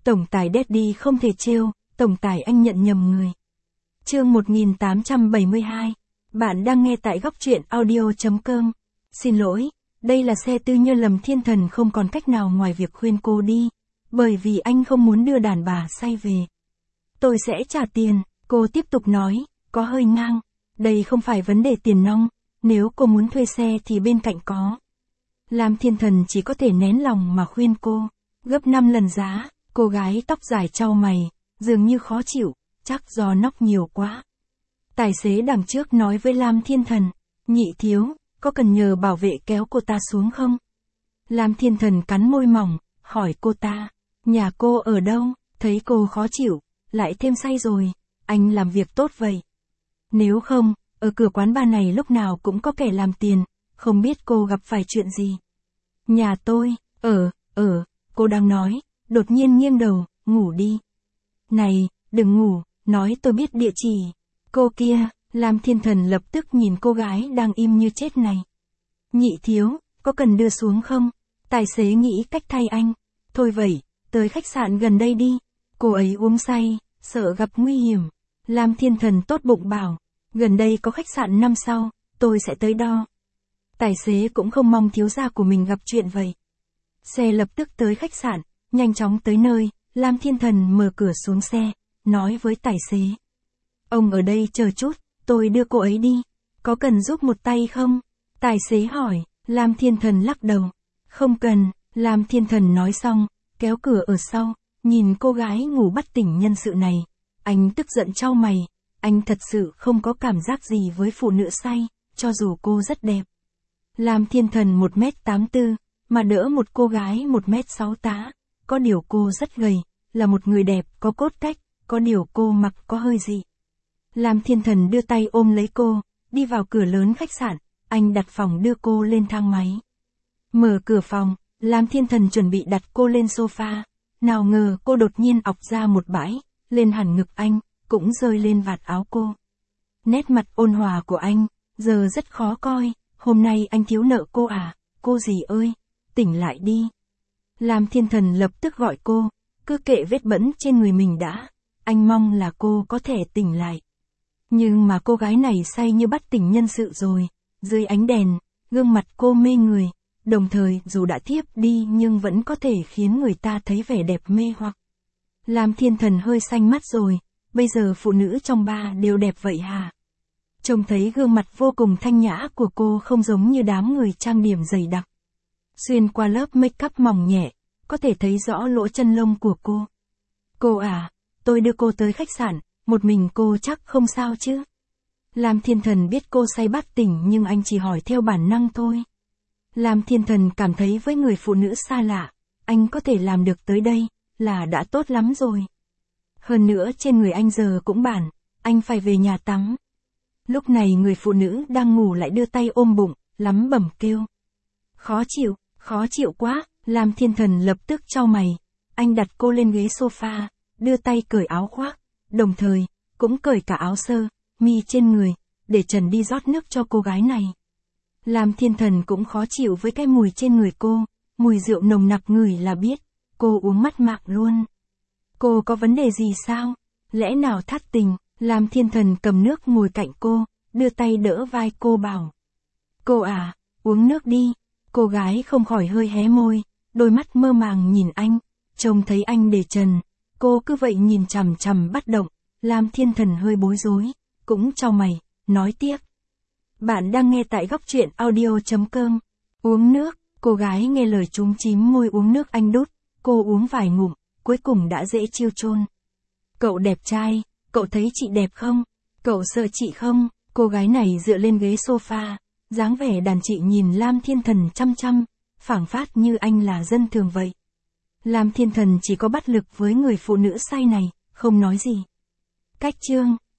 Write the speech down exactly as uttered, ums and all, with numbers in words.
Tổng tài Daddy không thể trêu, tổng tài anh nhận nhầm người. Chương một nghìn tám trăm bảy mươi hai. Bạn đang nghe tại góc truyện audio chấm com. Xin lỗi, đây là xe tư nhân. Lâm Thiên Thần không còn cách nào ngoài việc khuyên cô đi, bởi vì anh không muốn đưa đàn bà say về. Tôi sẽ trả tiền, cô tiếp tục nói, có hơi ngang. Đây không phải vấn đề tiền nong, nếu cô muốn thuê xe thì bên cạnh có. Lam Thiên Thần chỉ có thể nén lòng mà khuyên cô, gấp năm lần giá. Cô gái tóc dài chau mày, dường như khó chịu, chắc do nóc nhiều quá. Tài xế đằng trước nói với Lam Thiên Thần, nhị thiếu, có cần nhờ bảo vệ kéo cô ta xuống không? Lam Thiên Thần cắn môi mỏng, hỏi cô ta, nhà cô ở đâu? Thấy cô khó chịu, lại thêm say rồi, anh làm việc tốt vậy. Nếu không, ở cửa quán bar này lúc nào cũng có kẻ làm tiền, không biết cô gặp phải chuyện gì. Nhà tôi, ở, ở, cô đang nói, đột nhiên nghiêng đầu, ngủ đi. Này, đừng ngủ, nói tôi biết địa chỉ. Cô kia, Lam Thiên Thần lập tức nhìn cô gái đang im như chết này. Nhị thiếu, có cần đưa xuống không? Tài xế nghĩ cách thay anh. Thôi vậy, tới khách sạn gần đây đi. Cô ấy uống say, sợ gặp nguy hiểm. Lam Thiên Thần tốt bụng bảo, gần đây có khách sạn năm sao, tôi sẽ tới đo. Tài xế cũng không mong thiếu gia của mình gặp chuyện vậy. Xe lập tức tới khách sạn, nhanh chóng tới nơi, Lam Thiên Thần mở cửa xuống xe, nói với tài xế. Ông ở đây chờ chút, tôi đưa cô ấy đi, có cần giúp một tay không? Tài xế hỏi, Lam Thiên Thần lắc đầu. Không cần, Lam Thiên Thần nói xong, kéo cửa ở sau, nhìn cô gái ngủ bất tỉnh nhân sự này. Anh tức giận chau mày, anh thật sự không có cảm giác gì với phụ nữ say, cho dù cô rất đẹp. Lam Thiên Thần một mét tám tư, mà đỡ một cô gái một mét sáu tá. Có điều cô rất gầy, là một người đẹp, có cốt cách, có điều cô mặc có hơi dị. Lam Thiên Thần đưa tay ôm lấy cô, đi vào cửa lớn khách sạn, anh đặt phòng đưa cô lên thang máy. Mở cửa phòng, Lam Thiên Thần chuẩn bị đặt cô lên sofa, nào ngờ cô đột nhiên ọc ra một bãi, lên hẳn ngực anh, cũng rơi lên vạt áo cô. Nét mặt ôn hòa của anh, giờ rất khó coi, hôm nay anh thiếu nợ cô à, cô gì ơi, tỉnh lại đi. Lam Thiên Thần lập tức gọi cô, cứ kệ vết bẩn trên người mình đã, anh mong là cô có thể tỉnh lại. Nhưng mà cô gái này say như bắt tỉnh nhân sự rồi, dưới ánh đèn, gương mặt cô mê người, đồng thời dù đã thiếp đi nhưng vẫn có thể khiến người ta thấy vẻ đẹp mê hoặc. Lam Thiên Thần hơi xanh mắt rồi, bây giờ phụ nữ trong bar đều đẹp vậy hả? Trông thấy gương mặt vô cùng thanh nhã của cô không giống như đám người trang điểm dày đặc. Xuyên qua lớp make up mỏng nhẹ, có thể thấy rõ lỗ chân lông của cô. Cô à, tôi đưa cô tới khách sạn, một mình cô chắc không sao chứ? Lam Thiên Thần biết cô say bát tỉnh nhưng anh chỉ hỏi theo bản năng thôi. Lam Thiên Thần cảm thấy với người phụ nữ xa lạ, anh có thể làm được tới đây, là đã tốt lắm rồi. Hơn nữa trên người anh giờ cũng bẩn, anh phải về nhà tắm. Lúc này người phụ nữ đang ngủ lại đưa tay ôm bụng, lắm bẩm kêu. Khó chịu, khó chịu quá, Lam Thiên Thần lập tức chau mày. Anh đặt cô lên ghế sofa, đưa tay cởi áo khoác, đồng thời, cũng cởi cả áo sơ, mi trên người, để trần đi rót nước cho cô gái này. Lam Thiên Thần cũng khó chịu với cái mùi trên người cô, mùi rượu nồng nặc ngửi là biết, cô uống mất mạng luôn. Cô có vấn đề gì sao? Lẽ nào thất tình? Lam Thiên Thần cầm nước ngồi cạnh cô, đưa tay đỡ vai cô bảo. Cô à, uống nước đi. Cô gái không khỏi hơi hé môi, đôi mắt mơ màng nhìn anh, trông thấy anh để trần. Cô cứ vậy nhìn chằm chằm bất động, Lam Thiên Thần hơi bối rối, cũng chau mày, nói tiếp. Bạn đang nghe tại góc truyện audio chấm com. Uống nước, cô gái nghe lời chúm chím môi uống nước anh đút, cô uống vài ngụm, cuối cùng đã dễ chiêu chôn. Cậu đẹp trai, cậu thấy chị đẹp không? Cậu sợ chị không? Cô gái này dựa lên ghế sofa, dáng vẻ đàn chị nhìn Lam Thiên Thần chăm chăm, phảng phất như anh là dân thường vậy. Lam Thiên Thần chỉ có bắt lực với người phụ nữ say này, không nói gì. Cách chương